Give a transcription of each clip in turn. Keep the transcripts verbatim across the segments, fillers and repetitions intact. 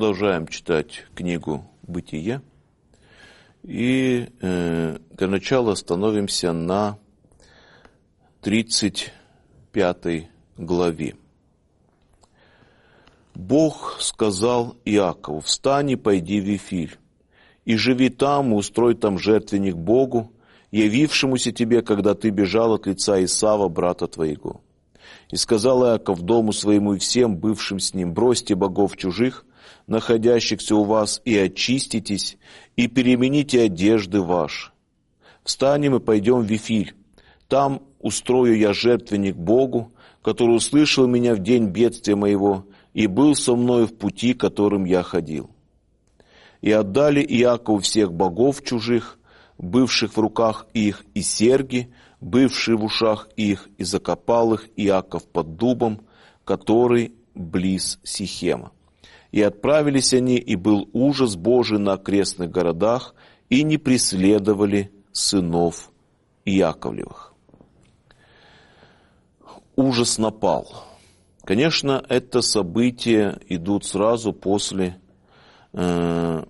продолжаем читать книгу «Бытие». И э, для начала остановимся на тридцать пятой главе. «Бог сказал Иакову: встань и пойди в Вифиль, и живи там, и устрой там жертвенник Богу, явившемуся тебе, когда ты бежал от лица Исава, брата твоего. И сказал Иаков дому своему и всем бывшим с ним: бросьте богов чужих, находящихся у вас, и очиститесь, и перемените одежды ваши. Встанем и пойдем в Вифиль. Там устрою я жертвенник Богу, который услышал меня в день бедствия моего и был со мною в пути, которым я ходил. И отдали Иакову всех богов чужих, бывших в руках их, и серьги, бывшие в ушах их, и закопал их Иаков под дубом, который близ Сихема. И отправились они, и был ужас Божий на окрестных городах, и не преследовали сынов Иаковлевых». Ужас напал. Конечно, это события идут сразу после э,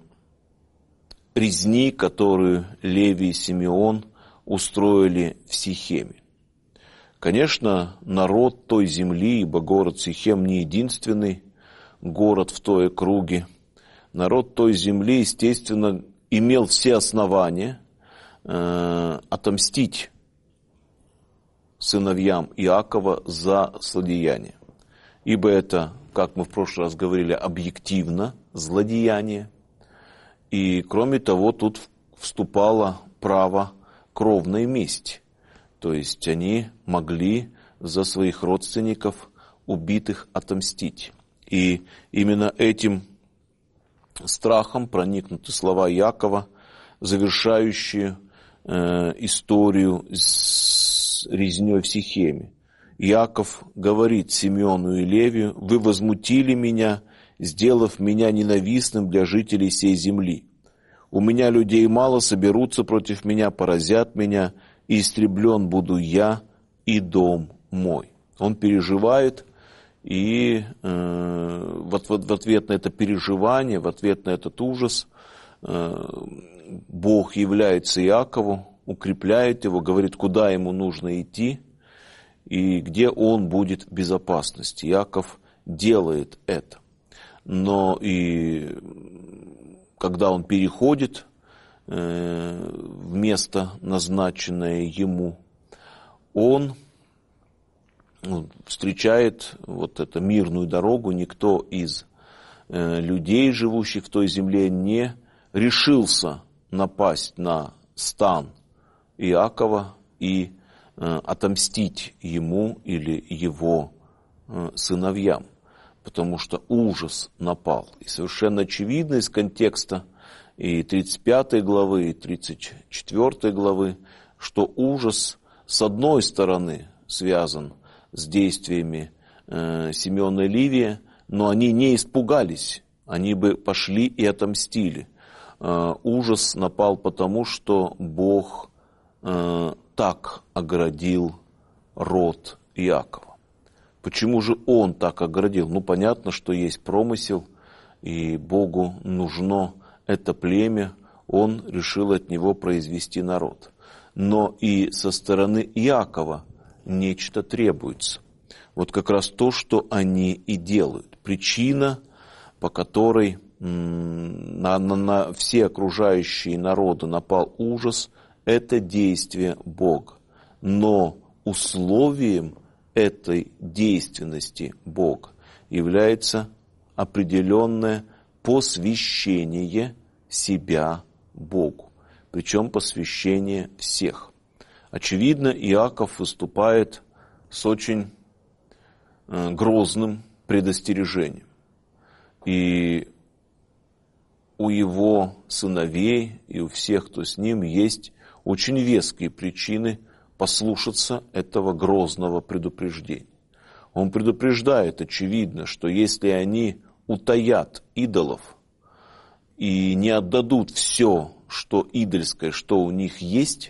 резни, которую Левий и Симеон устроили в Сихеме. Конечно, народ той земли, ибо город Сихем не единственный город в той округе, народ той земли, естественно, имел все основания э, отомстить сыновьям Иакова за злодеяние. Ибо это, как мы в прошлый раз говорили, объективно злодеяние. И кроме того, тут вступало право кровной мести. То есть они могли за своих родственников убитых отомстить. И именно этим страхом проникнуты слова Иакова, завершающие э, историю с резней в Сихеме. Иаков говорит Симеону и Левию: «Вы возмутили меня, сделав меня ненавистным для жителей сей земли. У меня людей мало, соберутся против меня, поразят меня, и истреблен буду я и дом мой». Он переживает, и э, в, в, в ответ на это переживание, в ответ на этот ужас, э, Бог является Иакову, укрепляет его, говорит, куда ему нужно идти, и где он будет в безопасности. Иаков делает это. Но и когда он переходит э, в место, назначенное ему, он ну, встречает вот эту мирную дорогу. Никто из э, людей, живущих в той земле, не решился напасть на стан Иакова и отомстить ему или его сыновьям, потому что ужас напал. И совершенно очевидно из контекста и тридцать пятой главы, и тридцать четвёртой главы, что ужас с одной стороны связан с действиями э, Симеона и Левия, но они не испугались, они бы пошли и отомстили. Э, ужас напал потому, что Бог э, так оградил род Иакова. Почему же он так оградил? Ну, понятно, что есть промысел, и Богу нужно это племя, он решил от него произвести народ. Но и со стороны Иакова нечто требуется. Вот как раз то, что они и делают. Причина, по которой м- на, на, на все окружающие народы напал ужас, это действие Бога. Но условием этой действенности Бога является определенное посвящение себя Богу. Причем посвящение всех. Очевидно, Иаков выступает с очень э, грозным предостережением. И у его сыновей и у всех, кто с ним, есть очень веские причины послушаться этого грозного предупреждения. Он предупреждает, очевидно, что если они утаят идолов и не отдадут все, что идольское, что у них есть,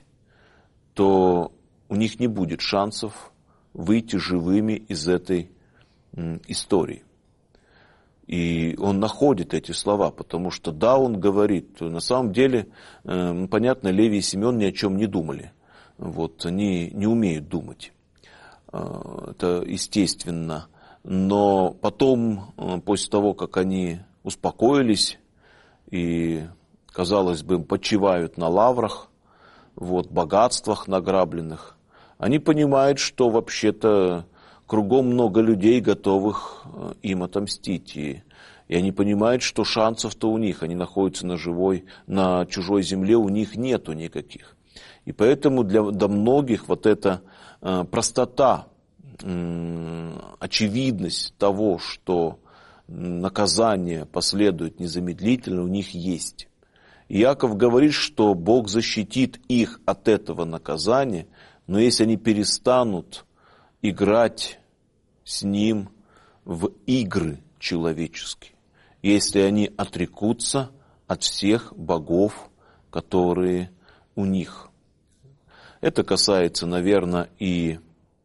то у них не будет шансов выйти живыми из этой м, истории. И он находит эти слова, потому что да, он говорит, на самом деле, э, понятно, Левий и Симеон ни о чем не думали. Вот, они не умеют думать. Э, это естественно. Но потом, э, после того, как они успокоились и, казалось бы, почивают на лаврах, вот, богатствах награбленных, они понимают, что вообще-то кругом много людей, готовых им отомстить. И, и они понимают, что шансов-то у них, они находятся на живой, на чужой земле, у них нету никаких. И поэтому для, для многих вот эта э, простота, э, очевидность того, что наказание последует незамедлительно, у них есть. И Иаков говорит, что Бог защитит их от этого наказания, но если они перестанут играть с ним в игры человеческие, если они отрекутся от всех богов, которые у них. Это касается, наверное, и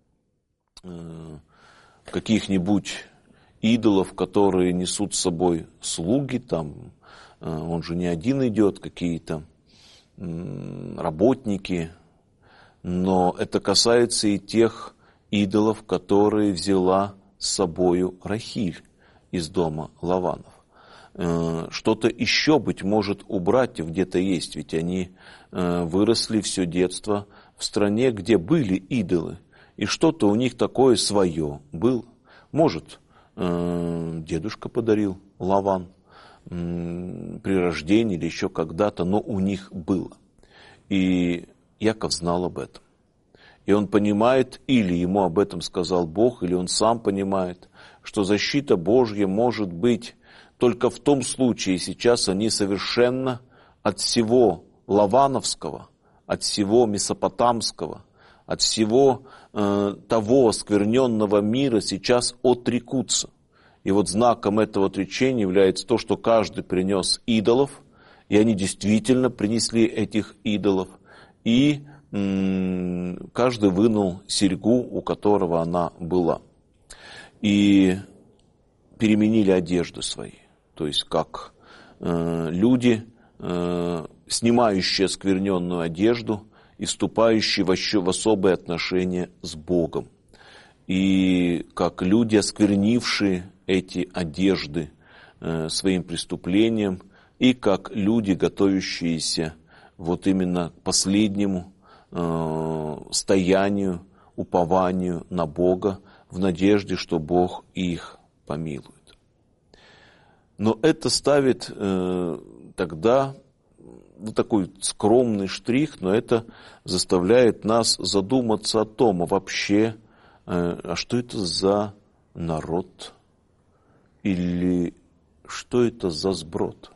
э, каких-нибудь идолов, которые несут с собой слуги, там, э, он же не один идет, какие-то э, работники, но это касается и тех идолов, которые взяла с собою Рахиль из дома Лаванов. Что-то еще, быть может, у братьев где-то есть, ведь они выросли все детство в стране, где были идолы, и что-то у них такое свое было. Может, дедушка подарил Лаван при рождении или еще когда-то, но у них было. И Иаков знал об этом. И он понимает, или ему об этом сказал Бог, или он сам понимает, что защита Божья может быть только в том случае, сейчас они совершенно от всего лавановского, от всего месопотамского, от всего э, того оскверненного мира сейчас отрекутся. И вот знаком этого отречения является то, что каждый принес идолов, и они действительно принесли этих идолов, и м- каждый вынул серьгу, у которого она была. И переменили одежды свои. То есть как э, люди, э, снимающие оскверненную одежду и вступающие в, в особые отношения с Богом. И как люди, осквернившие эти одежды э, своим преступлением, и как люди, готовящиеся вот именно к последнему э, стоянию, упованию на Бога, в надежде, что Бог их помилует. Но это ставит э, тогда ну, такой скромный штрих, но это заставляет нас задуматься о том, а вообще, э, а что это за народ? Или что это за сброд?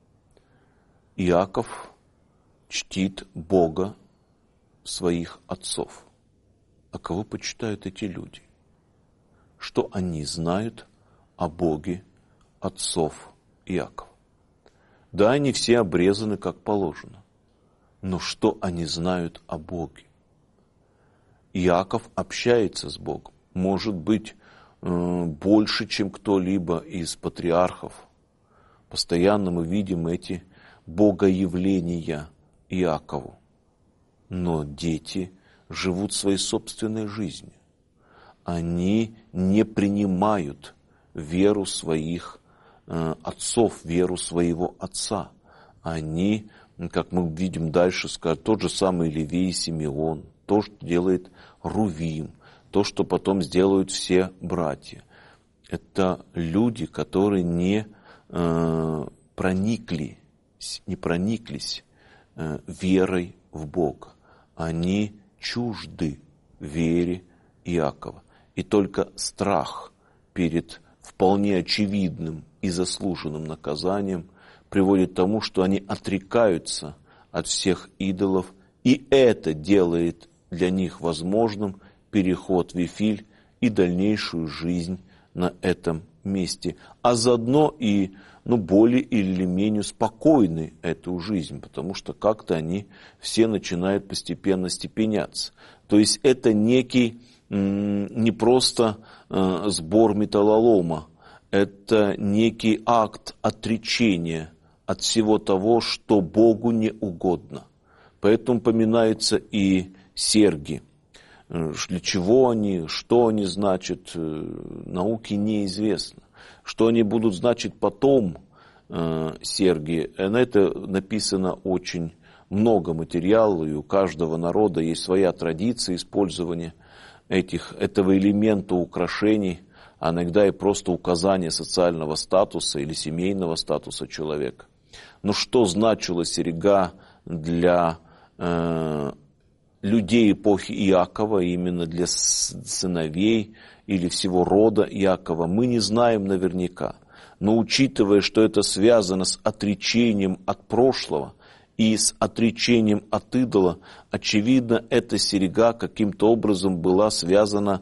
Иаков чтит Бога своих отцов. А кого почитают эти люди? Что они знают о Боге отцов Иакова? Да, они все обрезаны как положено. Но что они знают о Боге? Иаков общается с Богом. Может быть, больше, чем кто-либо из патриархов. Постоянно мы видим эти богоявления Иакову. Но дети живут своей собственной жизнью. Они не принимают веру своих э, отцов, веру своего отца. Они, как мы видим дальше, скажут, тот же самый Левий и Симеон, то, что делает Рувим, то, что потом сделают все братья. Это люди, которые не э, проникли, не прониклись э, верой в Бога. Они чужды вере Иакова. И только страх перед вполне очевидным и заслуженным наказанием приводит к тому, что они отрекаются от всех идолов, и это делает для них возможным переход в Вифиль и дальнейшую жизнь на этом месте, а заодно и ну, более или менее спокойны эту жизнь, потому что как-то они все начинают постепенно степеняться. То есть это некий м, не просто э, сбор металлолома, это некий акт отречения от всего того, что Богу не угодно. Поэтому поминаются и серьги. Для чего они, что они значат, науке неизвестно. Что они будут значить потом, серьги, на это написано очень много материала, и у каждого народа есть своя традиция использования этих, этого элемента украшений, а иногда и просто указание социального статуса или семейного статуса человека. Но что значила серьга для э, людей эпохи Иакова, именно для сыновей или всего рода Иакова, мы не знаем наверняка. Но учитывая, что это связано с отречением от прошлого и с отречением от идола, очевидно, эта серьга каким-то образом была связана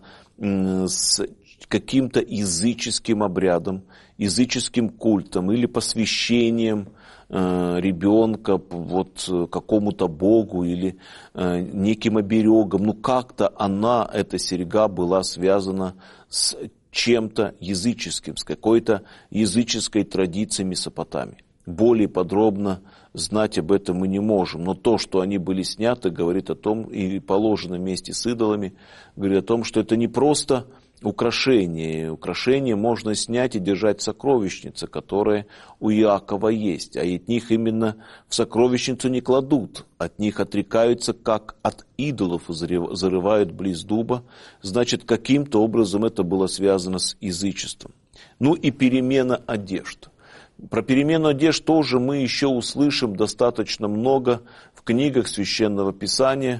с каким-то языческим обрядом, языческим культом или посвящением э, ребенка вот, какому-то богу или э, неким оберегом. Ну как-то она, эта серьга, была связана с чем-то языческим, с какой-то языческой традицией Месопотамии. Более подробно знать об этом мы не можем, но то, что они были сняты, говорит о том, и положено вместе с идолами, говорит о том, что это не просто украшение. Украшение можно снять и держать в сокровищнице, которая у Иакова есть, а от них именно в сокровищницу не кладут, от них отрекаются, как от идолов, и зарывают близ дуба. Значит, каким-то образом это было связано с язычеством. Ну и перемена одежд. Про перемену одежд тоже мы еще услышим достаточно много в книгах Священного Писания.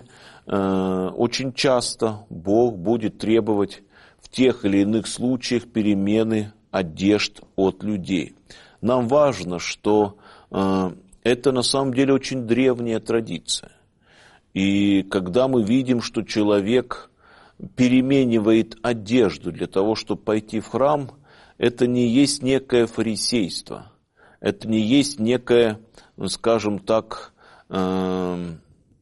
Очень часто Бог будет требовать в тех или иных случаях перемены одежд от людей. Нам важно, что это на самом деле очень древняя традиция. И когда мы видим, что человек переменивает одежду для того, чтобы пойти в храм, это не есть некое фарисейство, это не есть некая, скажем так, э,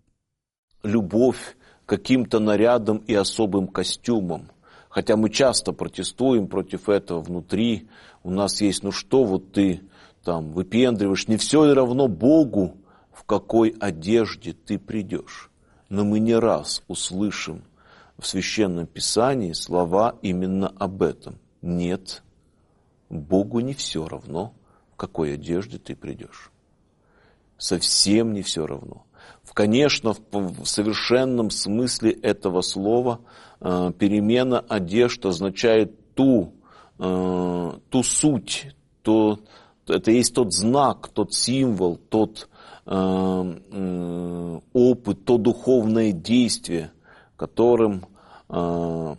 любовь к каким-то нарядам и особым костюмам. Хотя мы часто протестуем против этого внутри. У нас есть, ну что, вот ты там выпендриваешь, не все ли равно Богу, в какой одежде ты придешь. Но мы не раз услышим в Священном Писании слова именно об этом. Нет, Богу не все равно, в какой одежде ты придешь. Совсем не все равно. Конечно, в совершенном смысле этого слова э, перемена одежд означает ту, э, ту суть, то, это есть тот знак, тот символ, тот э, э, опыт, то духовное действие, которым, э, о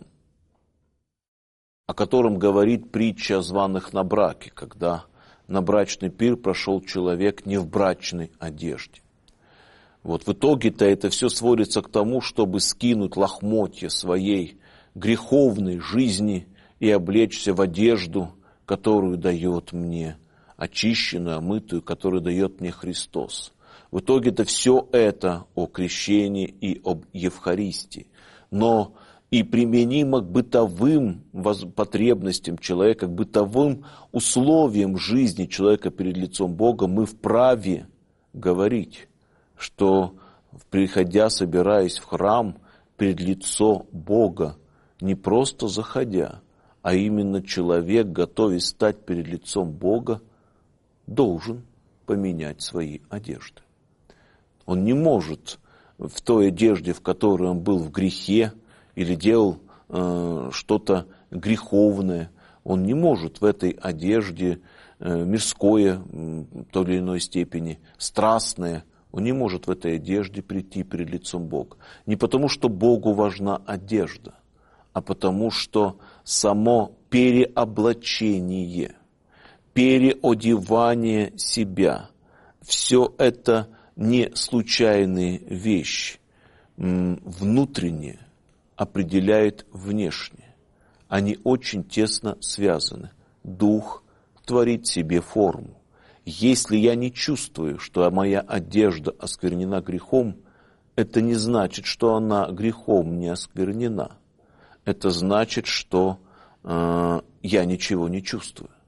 котором говорит притча о званых на браке, когда на брачный пир прошел человек не в брачной одежде. Вот в итоге-то это все сводится к тому, чтобы скинуть лохмотья своей греховной жизни и облечься в одежду, которую дает мне, очищенную, омытую, которую дает мне Христос. В итоге-то все это о крещении и об Евхаристии. Но и применимо к бытовым потребностям человека, к бытовым условиям жизни человека перед лицом Бога мы вправе говорить, что, приходя, собираясь в храм перед лицо Бога, не просто заходя, а именно человек, готовясь стать перед лицом Бога, должен поменять свои одежды. Он не может в той одежде, в которой он был в грехе, или делал э, что-то греховное, он не может в этой одежде э, мирское в той или иной степени, страстное, он не может в этой одежде прийти перед лицом Бога. Не потому, что Богу важна одежда, а потому, что само переоблачение, переодевание себя, все это не случайные вещи, внутренние, определяет внешнее. Они очень тесно связаны. Дух творит себе форму. Если я не чувствую, что моя одежда осквернена грехом, это не значит, что она грехом не осквернена. Это значит, что э, я ничего не чувствую.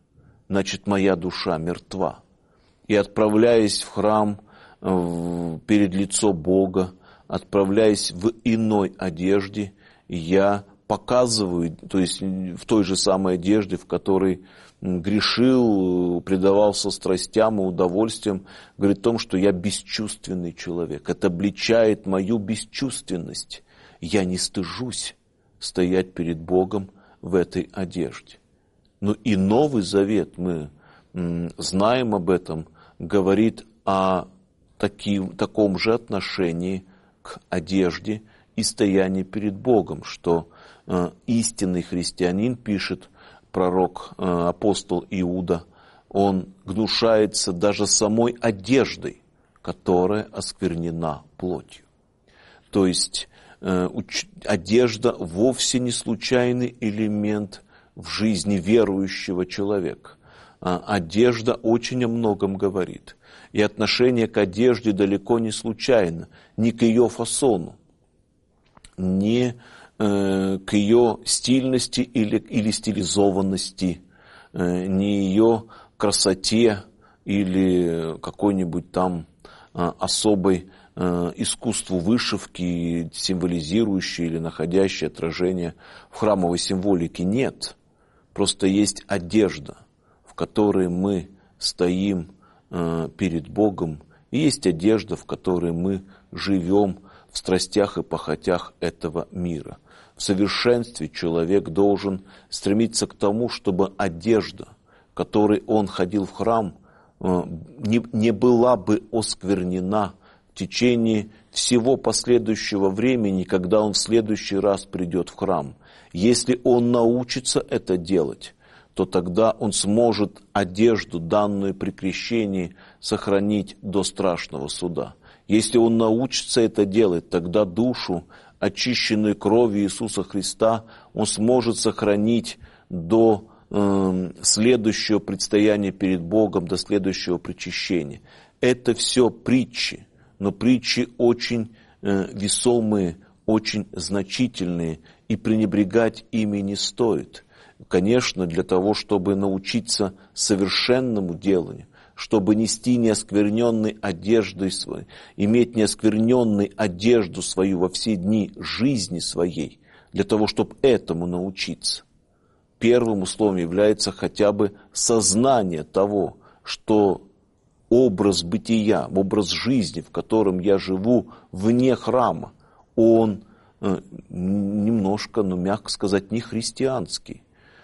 значит, моя душа мертва. И отправляясь в храм перед лицо Бога, отправляясь в иной одежде, я показываю, то есть в той же самой одежде, в которой грешил, предавался страстям и удовольствиям, говорит о том, что я бесчувственный человек. Это обличает мою бесчувственность. Я не стыжусь стоять перед Богом в этой одежде. Ну и Новый Завет, мы знаем об этом, говорит о таким, таком же отношении к одежде и стоянии перед Богом, что э, истинный христианин, пишет пророк, э, апостол Иуда, он гнушается даже самой одеждой, которая осквернена плотью. То есть э, уч- одежда вовсе не случайный элемент в жизни верующего человека. А одежда очень о многом говорит. И отношение к одежде далеко не случайно, ни к ее фасону, ни э, к ее стильности или, или стилизованности, э, ни ее красоте или какой-нибудь там э, особой э, искусству вышивки, символизирующей или находящей отражение в храмовой символике. Нет. Просто есть одежда, в которой мы стоим э, перед Богом, и есть одежда, в которой мы живем в страстях и похотях этого мира. В совершенстве человек должен стремиться к тому, чтобы одежда, которой он ходил в храм, э, не, не была бы осквернена в течение всего последующего времени, когда он в следующий раз придет в храм. Если он научится это делать, то тогда он сможет одежду, данную при крещении, сохранить до страшного суда. Если он научится это делать, тогда душу, очищенную кровью Иисуса Христа, он сможет сохранить до э, следующего предстояния перед Богом, до следующего причащения. Это все притчи, но притчи очень э, весомые, очень значительные, и пренебрегать ими не стоит. Конечно, для того, чтобы научиться совершенному деланию, чтобы нести неоскверненной одеждой своей, иметь неоскверненной одежду свою во все дни жизни своей, для того, чтобы этому научиться, первым условием является хотя бы сознание того, что образ бытия, образ жизни, в котором я живу вне храма, он э, немножко, ну мягко сказать, не христианский.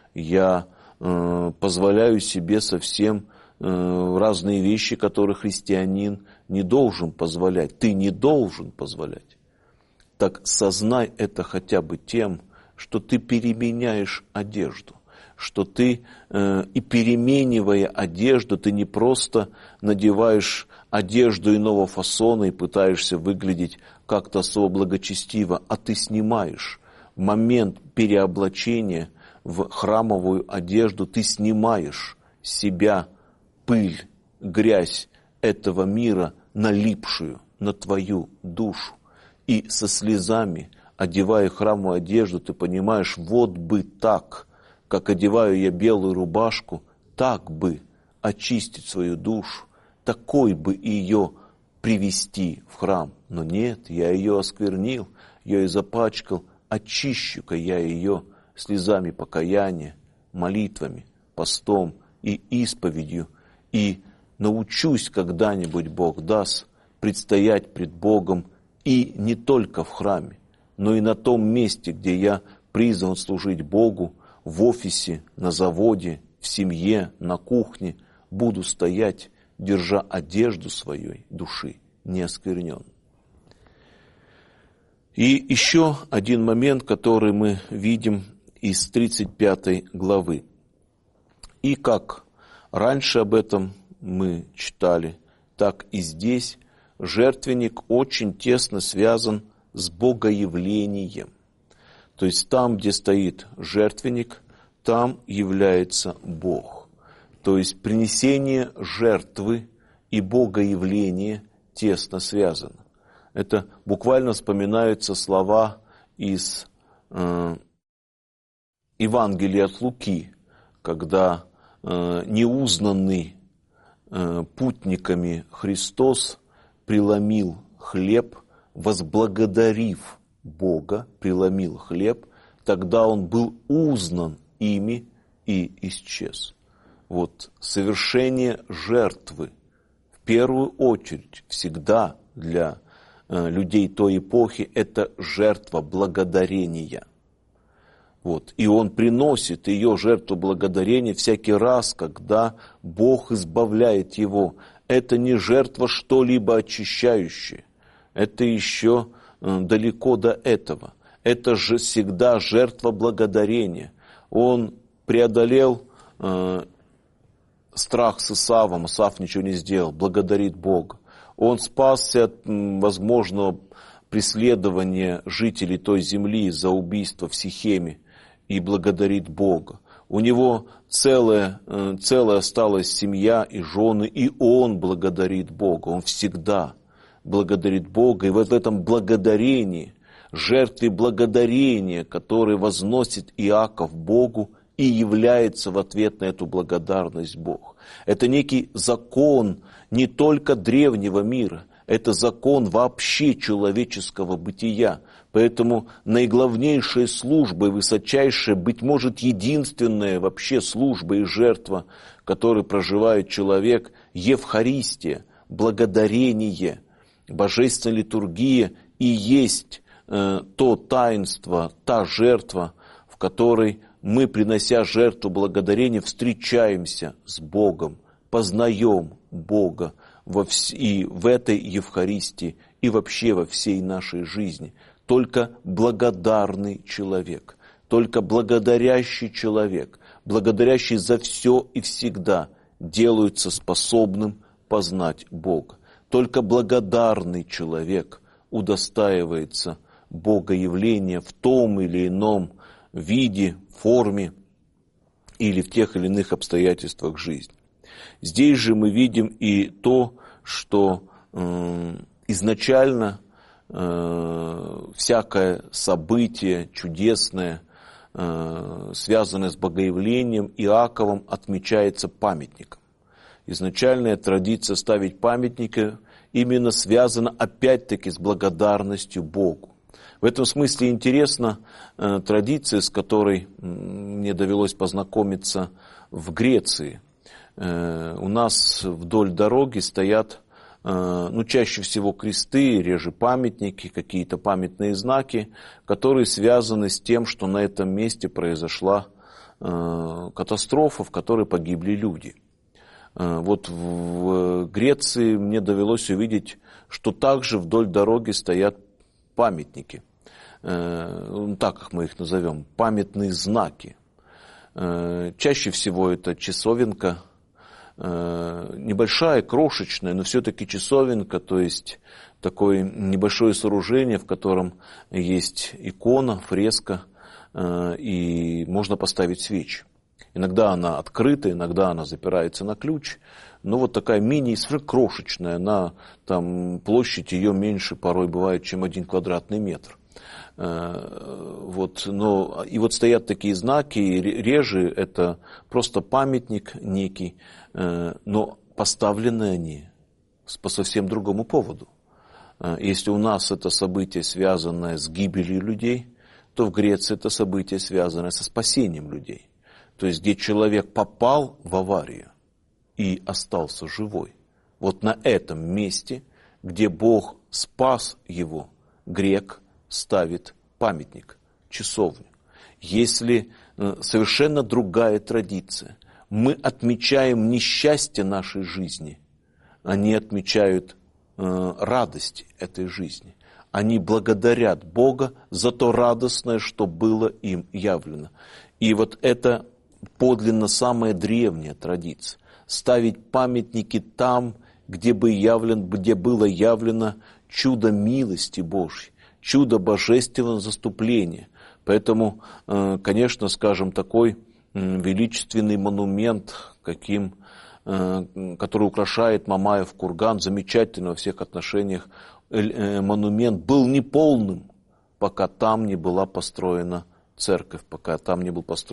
Я э, позволяю себе совсем э, разные вещи, которые христианин не должен позволять. Ты не должен позволять. Так сознай это хотя бы тем, что ты переменяешь одежду, что ты, э, и переменивая одежду, ты не просто надеваешь одежду иного фасона и пытаешься выглядеть как-то особо благочестиво, а ты снимаешь момент переоблачения в храмовую одежду, ты снимаешь с себя пыль, грязь этого мира, налипшую на твою душу. И со слезами, одевая храмовую одежду, ты понимаешь, вот бы так, как одеваю я белую рубашку, так бы очистить свою душу, такой бы ее привести в храм. Но нет, я ее осквернил, я ее запачкал, очищу-ка я ее слезами покаяния, молитвами, постом и исповедью, и научусь когда-нибудь, Бог даст, предстоять пред Богом и не только в храме, но и на том месте, где я призван служить Богу, в офисе, на заводе, в семье, на кухне, буду стоять, держа одежду своей души неоскверненной. И еще один момент, который мы видим из тридцать пятой главы. И как раньше об этом мы читали, так и здесь жертвенник очень тесно связан с богоявлением. То есть там, где стоит жертвенник, там является Бог. То есть принесение жертвы и богоявление тесно связано. Это буквально вспоминаются слова из э, Евангелия от Луки, когда неузнанный путниками Христос преломил хлеб, возблагодарив Бога, преломил хлеб, тогда он был узнан ими и исчез. Вот совершение жертвы в первую очередь всегда для людей той эпохи это жертва благодарения. Вот. И он приносит ее жертву благодарения всякий раз, когда Бог избавляет его. Это не жертва что-либо очищающее. Это еще далеко до этого. Это же всегда жертва благодарения. Он преодолел э, страх с Исавом, Исав ничего не сделал, благодарит Бога. Он спасся от возможного преследования жителей той земли за убийство в Сихеме и благодарит Бога. У него целая, целая осталась семья и жены, и он благодарит Бога. Он всегда благодарит Бога. И вот в этом благодарении, жертве благодарения, который возносит Иаков Богу, и является в ответ на эту благодарность Бог. Это некий закон не только древнего мира, это закон вообще человеческого бытия. Поэтому наиглавнейшая служба и высочайшая, быть может, единственная вообще служба и жертва, которой проживает человек, Евхаристия, благодарение, божественная литургия и есть э, то таинство, та жертва, в которой мы, принося жертву благодарения, встречаемся с Богом, познаем Бога во вс... и в этой Евхаристии, и вообще во всей нашей жизни. Только благодарный человек, только благодарящий человек, благодарящий за все и всегда, делается способным познать Бога. Только благодарный человек удостаивается Богоявления в том или ином виде, форме или в тех или иных обстоятельствах жизни. Здесь же мы видим и то, что э, изначально э, всякое событие чудесное, э, связанное с Богоявлением Иаковом, отмечается памятником. Изначальная традиция ставить памятники именно связана опять-таки с благодарностью Богу. В этом смысле интересна э, традиция, с которой мне довелось познакомиться в Греции. Э, у нас вдоль дороги стоят, э, ну, чаще всего кресты, реже памятники, какие-то памятные знаки, которые связаны с тем, что на этом месте произошла э, катастрофа, в которой погибли люди. Э, вот в, в Греции мне довелось увидеть, что также вдоль дороги стоят памятники. Так как мы их назовем, памятные знаки. Чаще всего это часовенка, небольшая, крошечная, но все-таки часовенка, то есть такое небольшое сооружение, в котором есть икона, фреска, и можно поставить свечи. Иногда она открыта, иногда она запирается на ключ, но вот такая мини, крошечная, она, там, площадь ее меньше порой бывает, чем один квадратный метр. Вот, но, и вот стоят такие знаки, реже это просто памятник некий, но поставлены они по совсем другому поводу. Если у нас это событие, связанное с гибелью людей, то в Греции это событие, связанное со спасением людей. То есть, где человек попал в аварию и остался живой. Вот на этом месте, где Бог спас его, грек ставит памятник, часовню. Если совершенно другая традиция, мы отмечаем несчастье нашей жизни, они отмечают э, радость этой жизни. Они благодарят Бога за то радостное, что было им явлено. И вот это подлинно самая древняя традиция. Ставить памятники там, где, бы явлен, где было явлено чудо милости Божьей, чудо божественного заступления. Поэтому, конечно, скажем, такой величественный монумент, каким, который украшает Мамаев курган, замечательный во всех отношениях монумент, был неполным, пока там не была построена церковь, пока там не был построен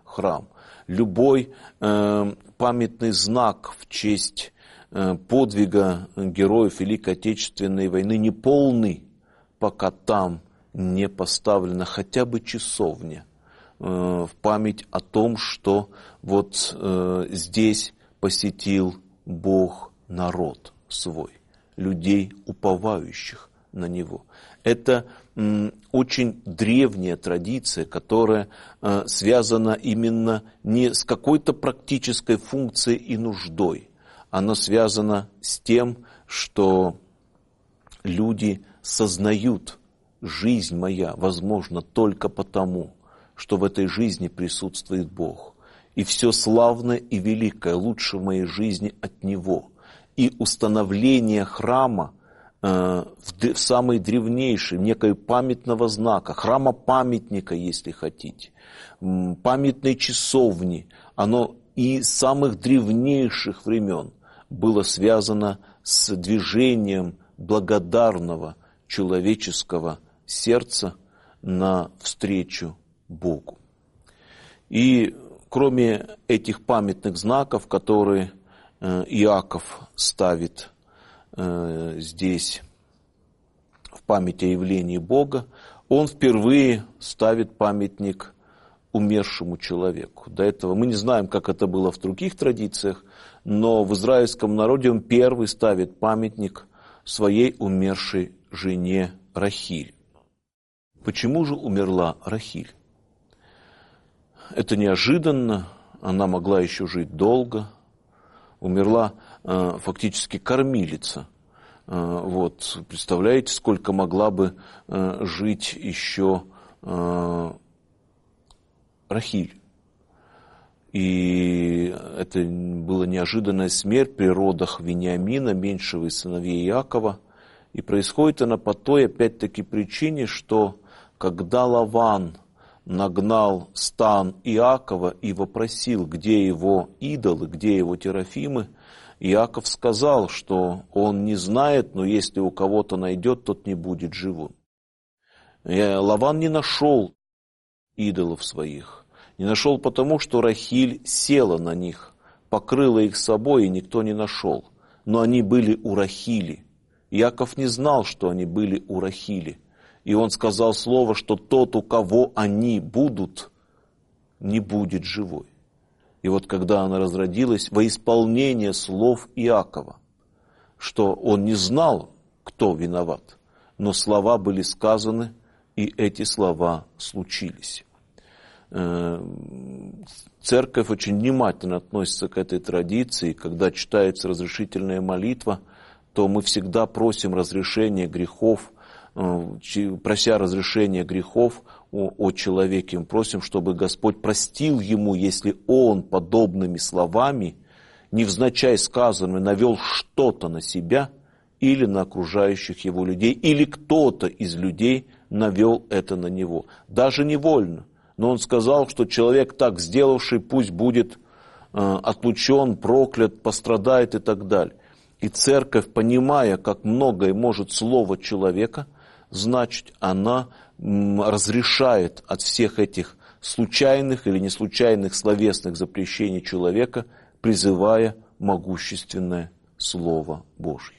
храм. Любой э, памятный знак в честь э, подвига героев Великой Отечественной войны не полный, пока там не поставлена хотя бы часовня э, в память о том, что вот э, здесь посетил Бог народ свой, людей, уповающих на Него. Это м, очень древняя традиция, которая э, связана именно не с какой-то практической функцией и нуждой. Она связана с тем, что люди сознают: жизнь моя возможна только потому, что в этой жизни присутствует Бог. И все славное и великое лучше в моей жизни от Него. И установление храма э, в, в самой древнейшей, некой памятного знака, храма-памятника, если хотите, памятной часовни, оно и с самых древнейших времен было связано с движением благодарного человеческого сердца навстречу Богу. И кроме этих памятных знаков, которые Иаков ставит здесь в память о явлении Бога, он впервые ставит памятник умершему человеку. До этого мы не знаем, как это было в других традициях, но в израильском народе он первый ставит памятник своей умершей жене Рахиль. Почему же умерла Рахиль? Это неожиданно, она могла еще жить долго. Умерла э, фактически кормилица. Э, вот, представляете, сколько могла бы э, жить еще э, Рахиль. И это была неожиданная смерть при родах Вениамина, меньшего из сыновей Иакова. И происходит она по той, опять-таки, причине, что когда Лаван нагнал стан Иакова и вопросил, где его идолы, где его терафимы, Иаков сказал, что он не знает, но если у кого-то найдет, тот не будет живым. И Лаван не нашел идолов своих. Не нашел потому, что Рахиль села на них, покрыла их собой, и никто не нашел. Но они были у Рахили. Иаков не знал, что они были у Рахили. И он сказал слово, что тот, у кого они будут, не будет живой. И вот когда она разродилась, во исполнение слов Иакова, что он не знал, кто виноват, но слова были сказаны, и эти слова случились. Церковь очень внимательно относится к этой традиции. Когда читается разрешительная молитва, то мы всегда просим разрешения грехов, прося разрешения грехов о человеке, мы просим, чтобы Господь простил ему, если он подобными словами, невзначай сказанными, навел что-то на себя или на окружающих его людей, или кто-то из людей навел это на него, даже невольно. Но он сказал, что человек, так сделавший, пусть будет отлучен, проклят, пострадает и так далее. И церковь, понимая, как многое может слово человека, значит, она разрешает от всех этих случайных или неслучайных словесных запрещений человека, призывая могущественное Слово Божье.